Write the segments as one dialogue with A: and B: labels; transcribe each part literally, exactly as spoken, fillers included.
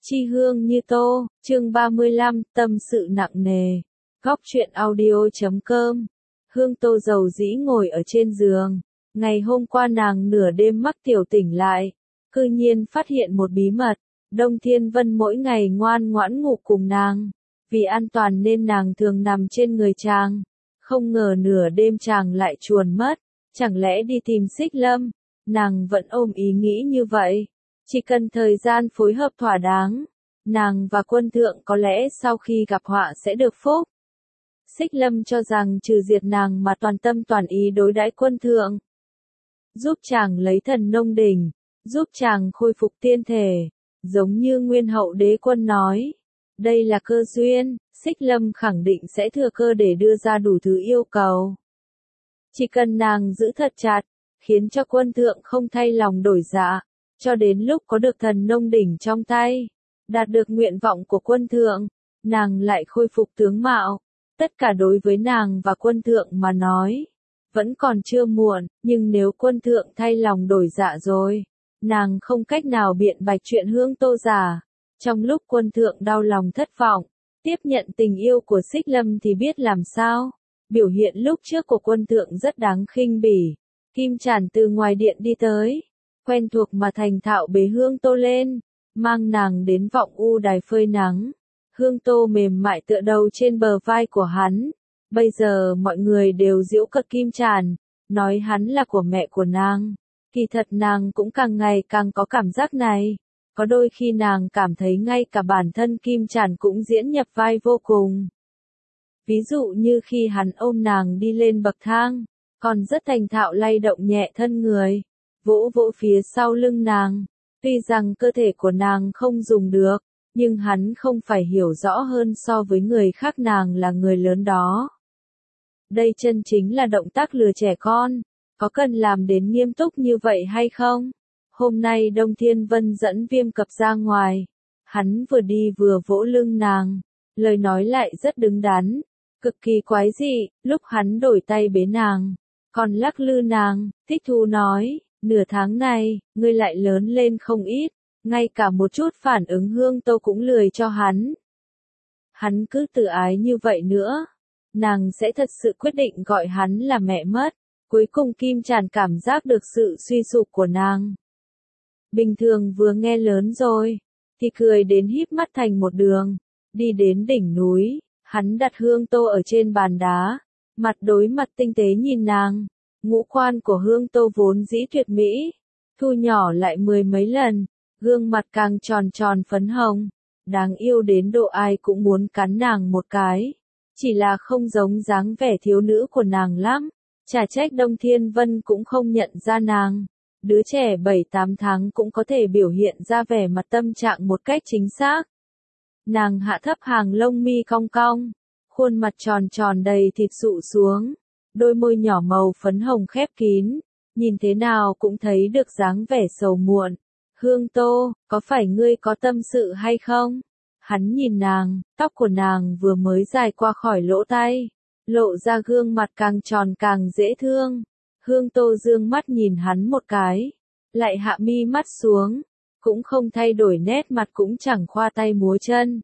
A: Chi hương như tô, chương ba mươi lăm, tâm sự nặng nề. Góc truyện audio chấm com. Hương Tô dầu dĩ ngồi ở trên giường. Ngày hôm qua nàng nửa đêm mắc tiểu tỉnh lại. Cư nhiên phát hiện một bí mật. Đông Thiên Vân mỗi ngày ngoan ngoãn ngủ cùng nàng. Vì an toàn nên nàng thường nằm trên người chàng. Không ngờ nửa đêm chàng lại chuồn mất. Chẳng lẽ đi tìm Xích Lâm? Nàng vẫn ôm ý nghĩ như vậy. Chỉ cần thời gian phối hợp thỏa đáng, nàng và quân thượng có lẽ sau khi gặp họa sẽ được phúc. Xích Lâm cho rằng trừ diệt nàng mà toàn tâm toàn ý đối đãi quân thượng. Giúp chàng lấy thần nông đỉnh, giúp chàng khôi phục tiên thể, giống như Nguyên Hậu Đế Quân nói. Đây là cơ duyên, Xích Lâm khẳng định sẽ thừa cơ để đưa ra đủ thứ yêu cầu. Chỉ cần nàng giữ thật chặt, khiến cho quân thượng không thay lòng đổi dạ. Cho đến lúc có được thần nông đỉnh trong tay, đạt được nguyện vọng của quân thượng, nàng lại khôi phục tướng mạo. Tất cả đối với nàng và quân thượng mà nói, vẫn còn chưa muộn, nhưng nếu quân thượng thay lòng đổi dạ rồi, nàng không cách nào biện bạch chuyện Hương Tô giả. Trong lúc quân thượng đau lòng thất vọng, tiếp nhận tình yêu của Xích Lâm thì biết làm sao. Biểu hiện lúc trước của quân thượng rất đáng khinh bỉ. Kim Chản từ ngoài điện đi tới. Quen thuộc mà thành thạo bế Hương Tô lên, mang nàng đến vọng u đài phơi nắng. Hương Tô mềm mại tựa đầu trên bờ vai của hắn. Bây giờ mọi người đều giễu cợt Kim Chản, nói hắn là của mẹ của nàng. Kỳ thật nàng cũng càng ngày càng có cảm giác này. Có đôi khi nàng cảm thấy ngay cả bản thân Kim Chản cũng diễn nhập vai vô cùng. Ví dụ như khi hắn ôm nàng đi lên bậc thang, còn rất thành thạo lay động nhẹ thân người. Vỗ vỗ phía sau lưng nàng, tuy rằng cơ thể của nàng không dùng được, nhưng hắn không phải hiểu rõ hơn so với người khác nàng là người lớn đó. Đây chân chính là động tác lừa trẻ con, có cần làm đến nghiêm túc như vậy hay không? Hôm nay Đông Thiên Vân dẫn Viêm Cập ra ngoài, hắn vừa đi vừa vỗ lưng nàng, lời nói lại rất đứng đắn, cực kỳ quái dị, lúc hắn đổi tay bế nàng, còn lắc lư nàng, thích thú nói. Nửa tháng này, ngươi lại lớn lên không ít, ngay cả một chút phản ứng Hương Tô cũng lười cho hắn. Hắn cứ tự ái như vậy nữa, nàng sẽ thật sự quyết định gọi hắn là mẹ mất. Cuối cùng Kim Chản cảm giác được sự suy sụp của nàng. Bình thường vừa nghe lớn rồi, thì cười đến híp mắt thành một đường, đi đến đỉnh núi, hắn đặt Hương Tô ở trên bàn đá, mặt đối mặt tinh tế nhìn nàng. Ngũ quan của Hương Tô vốn dĩ tuyệt mỹ, thu nhỏ lại mười mấy lần, gương mặt càng tròn tròn phấn hồng, đáng yêu đến độ ai cũng muốn cắn nàng một cái, chỉ là không giống dáng vẻ thiếu nữ của nàng lắm, chả trách Đông Thiên Vân cũng không nhận ra nàng, đứa trẻ bảy tám tháng cũng có thể biểu hiện ra vẻ mặt tâm trạng một cách chính xác. Nàng hạ thấp hàng lông mi cong cong, khuôn mặt tròn tròn đầy thịt sụ xuống. Đôi môi nhỏ màu phấn hồng khép kín, nhìn thế nào cũng thấy được dáng vẻ sầu muộn. Hương Tô, có phải ngươi có tâm sự hay không? Hắn nhìn nàng, tóc của nàng vừa mới dài qua khỏi lỗ tai, lộ ra gương mặt càng tròn càng dễ thương. Hương Tô dương mắt nhìn hắn một cái, lại hạ mi mắt xuống, cũng không thay đổi nét mặt cũng chẳng khoa tay múa chân.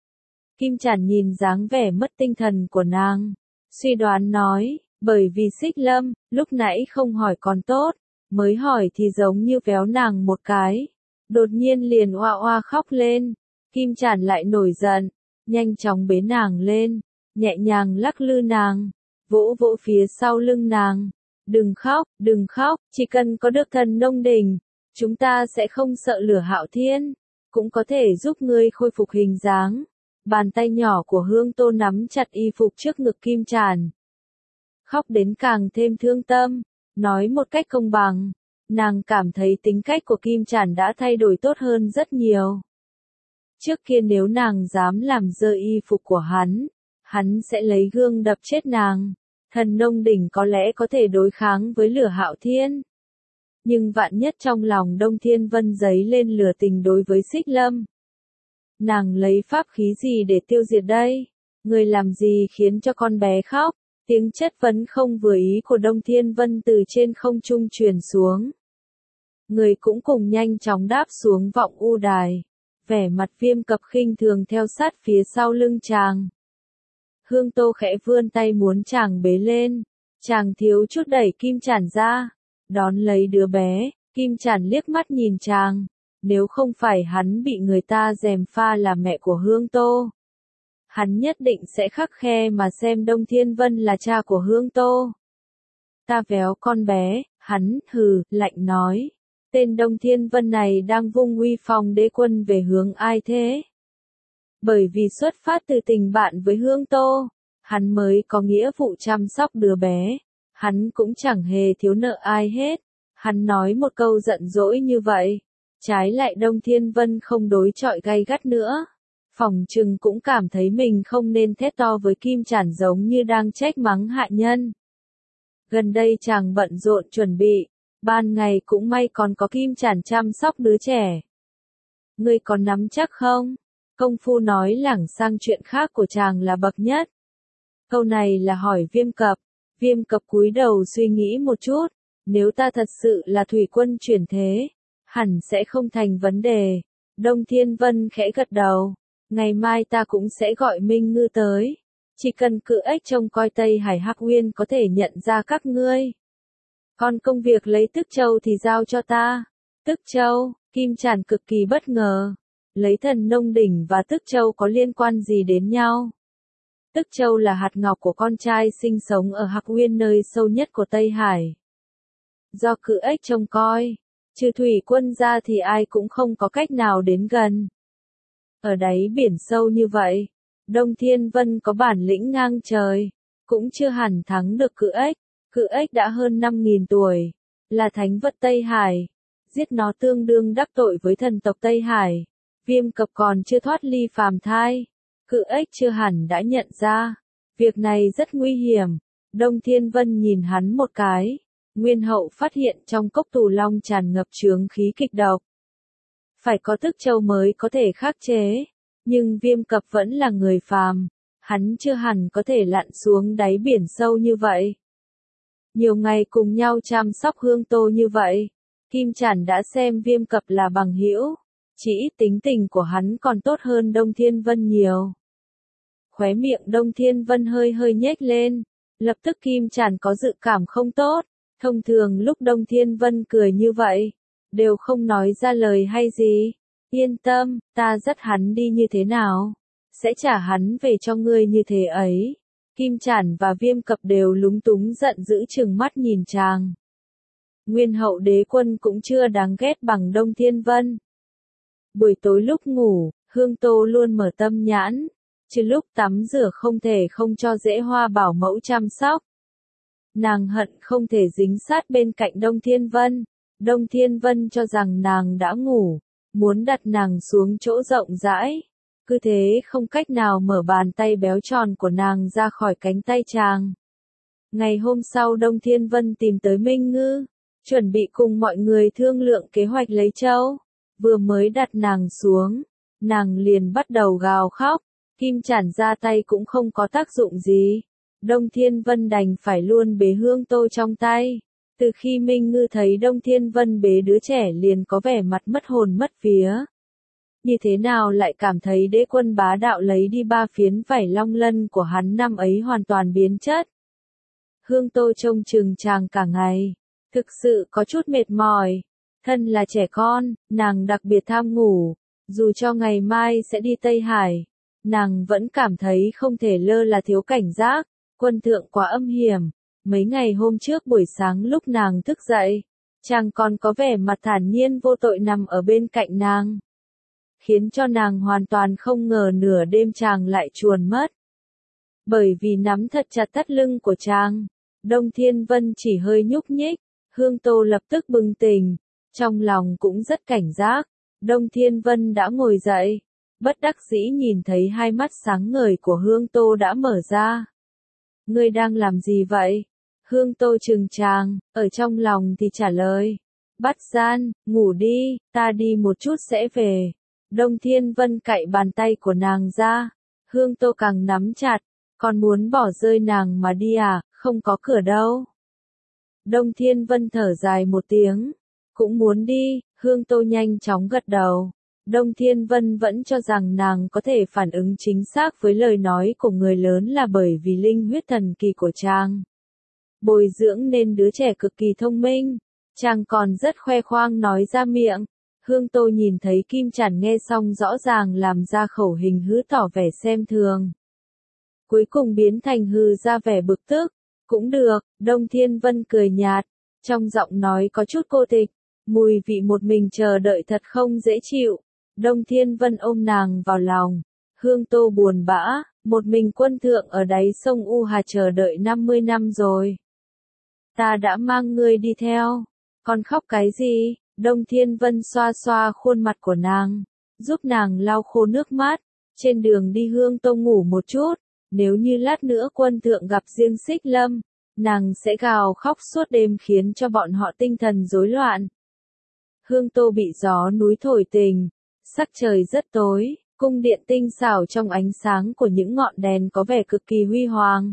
A: Kim Chản nhìn dáng vẻ mất tinh thần của nàng, suy đoán nói. Bởi vì Xích Lâm, lúc nãy không hỏi còn tốt, mới hỏi thì giống như véo nàng một cái. Đột nhiên liền oa oa khóc lên, Kim Chản lại nổi giận, nhanh chóng bế nàng lên, nhẹ nhàng lắc lư nàng, vỗ vỗ phía sau lưng nàng. Đừng khóc, đừng khóc, chỉ cần có được thần nông đỉnh, chúng ta sẽ không sợ lửa Hạo Thiên, cũng có thể giúp ngươi khôi phục hình dáng. Bàn tay nhỏ của Hương Tô nắm chặt y phục trước ngực Kim Chản. Khóc đến càng thêm thương tâm, nói một cách công bằng, nàng cảm thấy tính cách của Kim Chản đã thay đổi tốt hơn rất nhiều. Trước kia nếu nàng dám làm dơ y phục của hắn, hắn sẽ lấy gương đập chết nàng, thần nông đỉnh có lẽ có thể đối kháng với lửa Hạo Thiên. Nhưng vạn nhất trong lòng Đông Thiên Vân dấy lên lửa tình đối với Xích Lâm. Nàng lấy pháp khí gì để tiêu diệt đây? Người làm gì khiến cho con bé khóc? Tiếng chất vấn không vừa ý của Đông Thiên Vân từ trên không trung truyền xuống. Người cũng cùng nhanh chóng đáp xuống vọng u đài. vẻ mặt Viêm Cập khinh thường theo sát phía sau lưng chàng. Hương Tô khẽ vươn tay muốn chàng bế lên, chàng thiếu chút đẩy Kim Chản ra, đón lấy đứa bé. Kim Chản liếc mắt nhìn chàng, nếu không phải hắn bị người ta gièm pha là mẹ của Hương Tô, hắn nhất định sẽ khắc khe mà xem Đông Thiên Vân là cha của Hương Tô. Ta véo con bé, hắn, hừ, lạnh nói. Tên Đông Thiên Vân này đang vung uy phong đế quân về hướng ai thế? Bởi vì xuất phát từ tình bạn với Hương Tô, hắn mới có nghĩa vụ chăm sóc đứa bé. Hắn cũng chẳng hề thiếu nợ ai hết. Hắn nói một câu giận dỗi như vậy. Trái lại Đông Thiên Vân không đối chọi gay gắt nữa. Phỏng chừng cũng cảm thấy mình không nên thét to với Kim Chản giống như đang trách mắng hạ nhân. Gần đây chàng bận rộn chuẩn bị, ban ngày cũng may còn có Kim Chản chăm sóc đứa trẻ. Ngươi còn nắm chắc không? Công phu nói lảng sang chuyện khác của chàng là bậc nhất. Câu này là hỏi Viêm Cập. Viêm Cập cúi đầu suy nghĩ một chút, nếu ta thật sự là thủy quân chuyển thế, hẳn sẽ không thành vấn đề. Đông Thiên Vân khẽ gật đầu, ngày mai ta cũng sẽ gọi Minh Ngư tới. Chỉ cần cự ếch trông coi Tây Hải Hắc Uyên có thể nhận ra các ngươi. Còn công việc lấy Tức Châu thì giao cho ta. Tức Châu, Kim Chản cực kỳ bất ngờ. Lấy Thần Nông Đỉnh và Tức Châu có liên quan gì đến nhau? Tức Châu là hạt ngọc của con trai sinh sống ở Hắc Uyên nơi sâu nhất của Tây Hải. Do cự ếch trông coi, trừ thủy quân ra thì ai cũng không có cách nào đến gần. Ở đáy biển sâu như vậy, Đông Thiên Vân có bản lĩnh ngang trời, cũng chưa hẳn thắng được cự ếch. Cự ếch đã hơn năm nghìn tuổi, là thánh vật Tây Hải. Giết nó tương đương đắc tội với thần tộc Tây Hải. Viêm Cập còn chưa thoát ly phàm thai. Cự ếch chưa hẳn đã nhận ra. Việc này rất nguy hiểm. Đông Thiên Vân nhìn hắn một cái. Nguyên Hậu phát hiện trong cốc Tù Long tràn ngập chướng khí kịch độc. Phải có Tức Châu mới có thể khắc chế. Nhưng Viêm Cập vẫn là người phàm. Hắn chưa hẳn có thể lặn xuống đáy biển sâu như vậy. Nhiều ngày cùng nhau chăm sóc Hương Tô như vậy, Kim Chản đã xem Viêm Cập là bằng hữu, chỉ ít tính tình của hắn còn tốt hơn Đông Thiên Vân nhiều. Khóe miệng Đông Thiên Vân hơi hơi nhếch lên, lập tức Kim Chản có dự cảm không tốt. Thông thường lúc Đông Thiên Vân cười như vậy, đều không nói ra lời hay gì. Yên tâm, ta dắt hắn đi như thế nào, sẽ trả hắn về cho ngươi như thế ấy. Kim Chản và Viêm Cập đều lúng túng giận dữ trừng mắt nhìn chàng. Nguyên Hậu đế quân cũng chưa đáng ghét bằng Đông Thiên Vân. Buổi tối lúc ngủ, Hương Tô luôn mở tâm nhãn, chứ lúc tắm rửa không thể không cho Dễ Hoa bảo mẫu chăm sóc. Nàng hận không thể dính sát bên cạnh Đông Thiên Vân. Đông Thiên Vân cho rằng nàng đã ngủ, muốn đặt nàng xuống chỗ rộng rãi. Cứ thế không cách nào mở bàn tay béo tròn của nàng ra khỏi cánh tay chàng. Ngày hôm sau Đông Thiên Vân tìm tới Minh Ngư, chuẩn bị cùng mọi người thương lượng kế hoạch lấy châu. Vừa mới đặt nàng xuống, nàng liền bắt đầu gào khóc. Kim Chản ra tay cũng không có tác dụng gì. Đông Thiên Vân đành phải luôn bế Hương Tô trong tay. Từ khi Minh Ngư thấy Đông Thiên Vân bế đứa trẻ liền có vẻ mặt mất hồn mất vía. Như thế nào lại cảm thấy đế quân bá đạo lấy đi ba phiến vảy long lân của hắn năm ấy hoàn toàn biến chất. Hương Tô trông chừng chàng cả ngày, thực sự có chút mệt mỏi. Thân là trẻ con, nàng đặc biệt tham ngủ, dù cho ngày mai sẽ đi Tây Hải, nàng vẫn cảm thấy không thể lơ là thiếu cảnh giác. Quân thượng quá âm hiểm. Mấy ngày hôm trước buổi sáng lúc nàng thức dậy, chàng còn có vẻ mặt thản nhiên vô tội nằm ở bên cạnh nàng, khiến cho nàng hoàn toàn không ngờ nửa đêm chàng lại chuồn mất. Bởi vì nắm thật chặt thắt lưng của chàng, Đông Thiên Vân chỉ hơi nhúc nhích, Hương Tô lập tức bừng tỉnh, trong lòng cũng rất cảnh giác. Đông Thiên Vân đã ngồi dậy, bất đắc dĩ nhìn thấy hai mắt sáng ngời của Hương Tô đã mở ra. Ngươi đang làm gì vậy? Hương Tô trừng chàng, ở trong lòng thì trả lời. Bắt gian, ngủ đi, ta đi một chút sẽ về. Đông Thiên Vân cạy bàn tay của nàng ra. Hương Tô càng nắm chặt, còn muốn bỏ rơi nàng mà đi à, không có cửa đâu. Đông Thiên Vân thở dài một tiếng, cũng muốn đi. Hương Tô nhanh chóng gật đầu. Đông Thiên Vân vẫn cho rằng nàng có thể phản ứng chính xác với lời nói của người lớn là bởi vì linh huyết thần kỳ của chàng. Bồi dưỡng nên đứa trẻ cực kỳ thông minh, chàng còn rất khoe khoang nói ra miệng. Hương Tô nhìn thấy Kim Chản nghe xong rõ ràng làm ra khẩu hình hứ tỏ vẻ xem thường. Cuối cùng biến thành hừ ra vẻ bực tức. Cũng được, Đông Thiên Vân cười nhạt, trong giọng nói có chút cô tịch, mùi vị một mình chờ đợi thật không dễ chịu. Đông Thiên Vân ôm nàng vào lòng, Hương Tô buồn bã, một mình quân thượng ở đáy sông U Hà chờ đợi năm mươi năm rồi. Ta đã mang ngươi đi theo, còn khóc cái gì? Đông Thiên Vân xoa xoa khuôn mặt của nàng, giúp nàng lau khô nước mắt, trên đường đi Hương Tô ngủ một chút, nếu như lát nữa quân thượng gặp riêng Xích Lâm, nàng sẽ gào khóc suốt đêm khiến cho bọn họ tinh thần rối loạn. Hương Tô bị gió núi thổi tình, sắc trời rất tối, cung điện tinh xảo trong ánh sáng của những ngọn đèn có vẻ cực kỳ huy hoàng.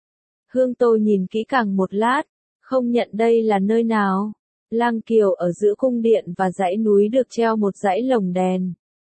A: Hương Tô nhìn kỹ càng một lát, không nhận đây là nơi nào. Lang kiều ở giữa cung điện và dãy núi được treo một dãy lồng đèn.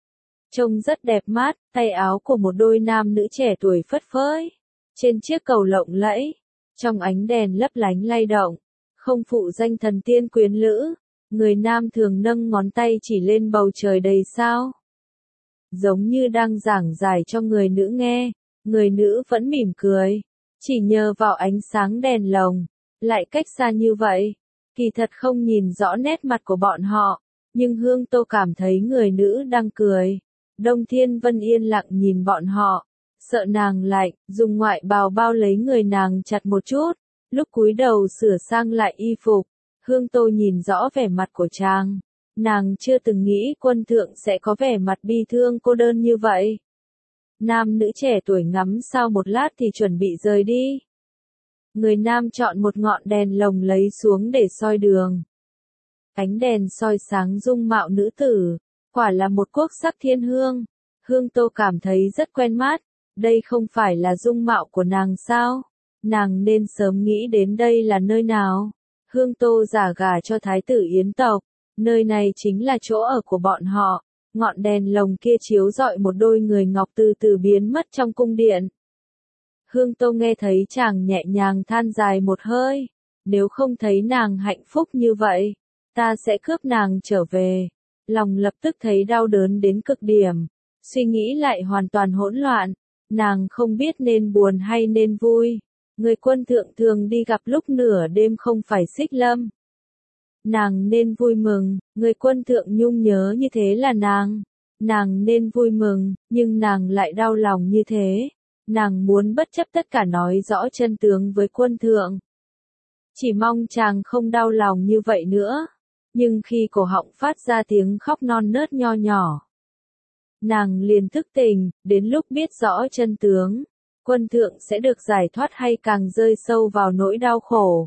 A: Trông rất đẹp mắt, tay áo của một đôi nam nữ trẻ tuổi phất phới. Trên chiếc cầu lộng lẫy, trong ánh đèn lấp lánh lay động, không phụ danh thần tiên quyến lữ. Người nam thường nâng ngón tay chỉ lên bầu trời đầy sao. Giống như đang giảng giải cho người nữ nghe, người nữ vẫn mỉm cười. Chỉ nhờ vào ánh sáng đèn lồng, lại cách xa như vậy. Kỳ thật không nhìn rõ nét mặt của bọn họ, nhưng Hương Tô cảm thấy người nữ đang cười. Đông Thiên Vân yên lặng nhìn bọn họ, sợ nàng lạnh, dùng ngoại bào bao lấy người nàng chặt một chút, lúc cúi đầu sửa sang lại y phục, Hương Tô nhìn rõ vẻ mặt của chàng. Nàng chưa từng nghĩ quân thượng sẽ có vẻ mặt bi thương cô đơn như vậy. Nam nữ trẻ tuổi ngắm sau một lát thì chuẩn bị rời đi. Người nam chọn một ngọn đèn lồng lấy xuống để soi đường. Ánh đèn soi sáng dung mạo nữ tử, quả là một quốc sắc thiên hương. Hương Tô cảm thấy rất quen mắt, đây không phải là dung mạo của nàng sao? Nàng nên sớm nghĩ đến đây là nơi nào. Hương Tô giả gả cho thái tử Yến tộc, nơi này chính là chỗ ở của bọn họ. Ngọn đèn lồng kia chiếu rọi một đôi người ngọc từ từ biến mất trong cung điện. Hương Tô nghe thấy chàng nhẹ nhàng than dài một hơi, nếu không thấy nàng hạnh phúc như vậy, ta sẽ cướp nàng trở về. Lòng lập tức thấy đau đớn đến cực điểm, suy nghĩ lại hoàn toàn hỗn loạn, nàng không biết nên buồn hay nên vui. Người quân thượng thường đi gặp lúc nửa đêm không phải Xích Lâm. Nàng nên vui mừng, người quân thượng nhung nhớ như thế là nàng. Nàng nên vui mừng, nhưng nàng lại đau lòng như thế. Nàng muốn bất chấp tất cả nói rõ chân tướng với quân thượng. Chỉ mong chàng không đau lòng như vậy nữa. Nhưng khi cổ họng phát ra tiếng khóc non nớt nho nhỏ, nàng liền thức tỉnh, đến lúc biết rõ chân tướng, quân thượng sẽ được giải thoát hay càng rơi sâu vào nỗi đau khổ.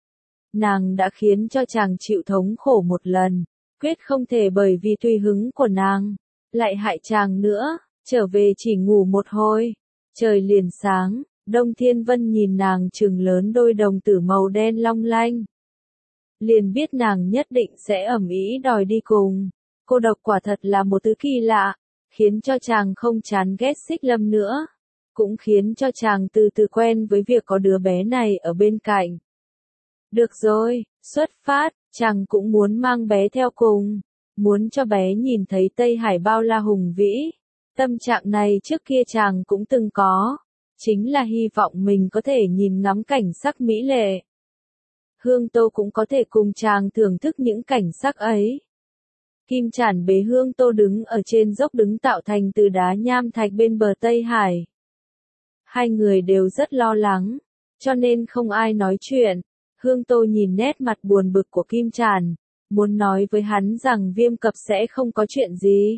A: Nàng đã khiến cho chàng chịu thống khổ một lần, quyết không thể bởi vì tùy hứng của nàng, lại hại chàng nữa. Trở về chỉ ngủ một hồi, trời liền sáng, Đông Thiên Vân nhìn nàng trừng lớn đôi đồng tử màu đen long lanh. Liền biết nàng nhất định sẽ ầm ĩ đòi đi cùng. Cô độc quả thật là một thứ kỳ lạ, khiến cho chàng không chán ghét Xích Lâm nữa, cũng khiến cho chàng từ từ quen với việc có đứa bé này ở bên cạnh. Được rồi, xuất phát, chàng cũng muốn mang bé theo cùng, muốn cho bé nhìn thấy Tây Hải bao la hùng vĩ. Tâm trạng này trước kia chàng cũng từng có, chính là hy vọng mình có thể nhìn ngắm cảnh sắc mỹ lệ. Hương Tô cũng có thể cùng chàng thưởng thức những cảnh sắc ấy. Kim Chản bế Hương Tô đứng ở trên dốc đứng tạo thành từ đá nham thạch bên bờ Tây Hải. Hai người đều rất lo lắng, cho nên không ai nói chuyện. Hương Tô nhìn nét mặt buồn bực của Kim Chản, muốn nói với hắn rằng Viêm Cập sẽ không có chuyện gì.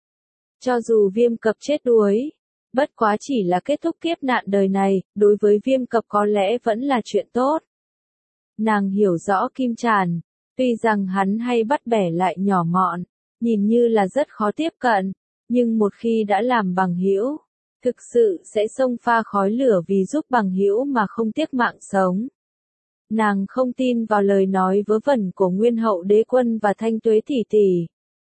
A: Cho dù Viêm Cập chết đuối, bất quá chỉ là kết thúc kiếp nạn đời này, đối với Viêm Cập có lẽ vẫn là chuyện tốt. Nàng hiểu rõ Kim Chản, tuy rằng hắn hay bắt bẻ lại nhỏ mọn, nhìn như là rất khó tiếp cận, nhưng một khi đã làm bằng hữu, thực sự sẽ xông pha khói lửa vì giúp bằng hữu mà không tiếc mạng sống. Nàng không tin vào lời nói vớ vẩn của Nguyên Hậu Đế Quân và Thanh Tuế tỷ tỷ.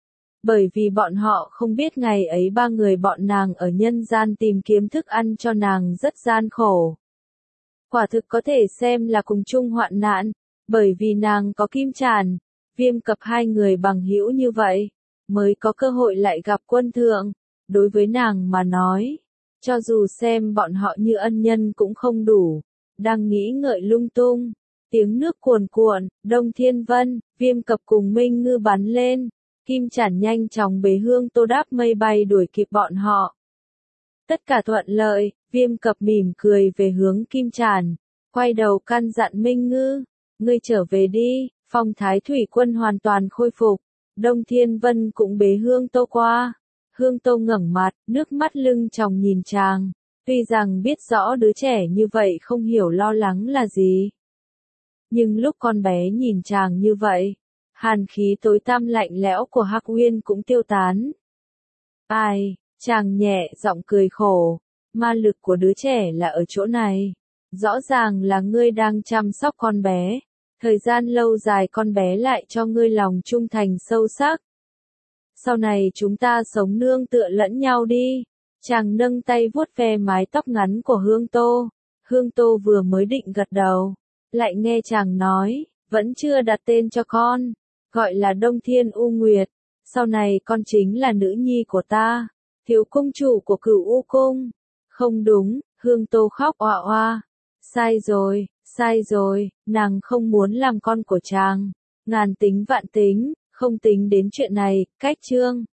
A: bởi vì bọn họ không biết ngày ấy ba người bọn nàng ở nhân gian tìm kiếm thức ăn cho nàng rất gian khổ. Quả thực có thể xem là cùng chung hoạn nạn, bởi vì nàng có Kim Tràn, Viêm Cập hai người bằng hữu như vậy, mới có cơ hội lại gặp quân thượng. Đối với nàng mà nói, cho dù xem bọn họ như ân nhân cũng không đủ, đang nghĩ ngợi lung tung. Tiếng nước cuồn cuộn, Đông Thiên Vân, Viêm Cập cùng Minh Ngư bắn lên, Kim Tràn nhanh chóng bế Hương Tô đáp mây bay đuổi kịp bọn họ. Tất cả thuận lợi, Viêm Cập mỉm cười về hướng Kim Tràn, quay đầu căn dặn Minh Ngư, ngươi trở về đi. Phong Thái Thủy Quân hoàn toàn khôi phục, Đông Thiên Vân cũng bế Hương Tô qua. Hương Tô ngẩng mặt, nước mắt lưng tròng nhìn chàng, tuy rằng biết rõ đứa trẻ như vậy không hiểu lo lắng là gì. Nhưng lúc con bé nhìn chàng như vậy, hàn khí tối tăm lạnh lẽo của Hắc Uyên cũng tiêu tán. Ai, chàng nhẹ giọng cười khổ, ma lực của đứa trẻ là ở chỗ này. Rõ ràng là ngươi đang chăm sóc con bé, thời gian lâu dài con bé lại cho ngươi lòng trung thành sâu sắc. Sau này chúng ta sống nương tựa lẫn nhau đi. Chàng nâng tay vuốt ve mái tóc ngắn của Hương Tô. Hương Tô vừa mới định gật đầu, lại nghe chàng nói, vẫn chưa đặt tên cho con, gọi là Đông Thiên U Nguyệt, sau này con chính là nữ nhi của ta, thiếu cung chủ của Cửu U Cung. Không đúng, Hương Tô khóc oa oa. Sai rồi, sai rồi, nàng không muốn làm con của chàng. Ngàn tính vạn tính, không tính đến chuyện này. Cách chương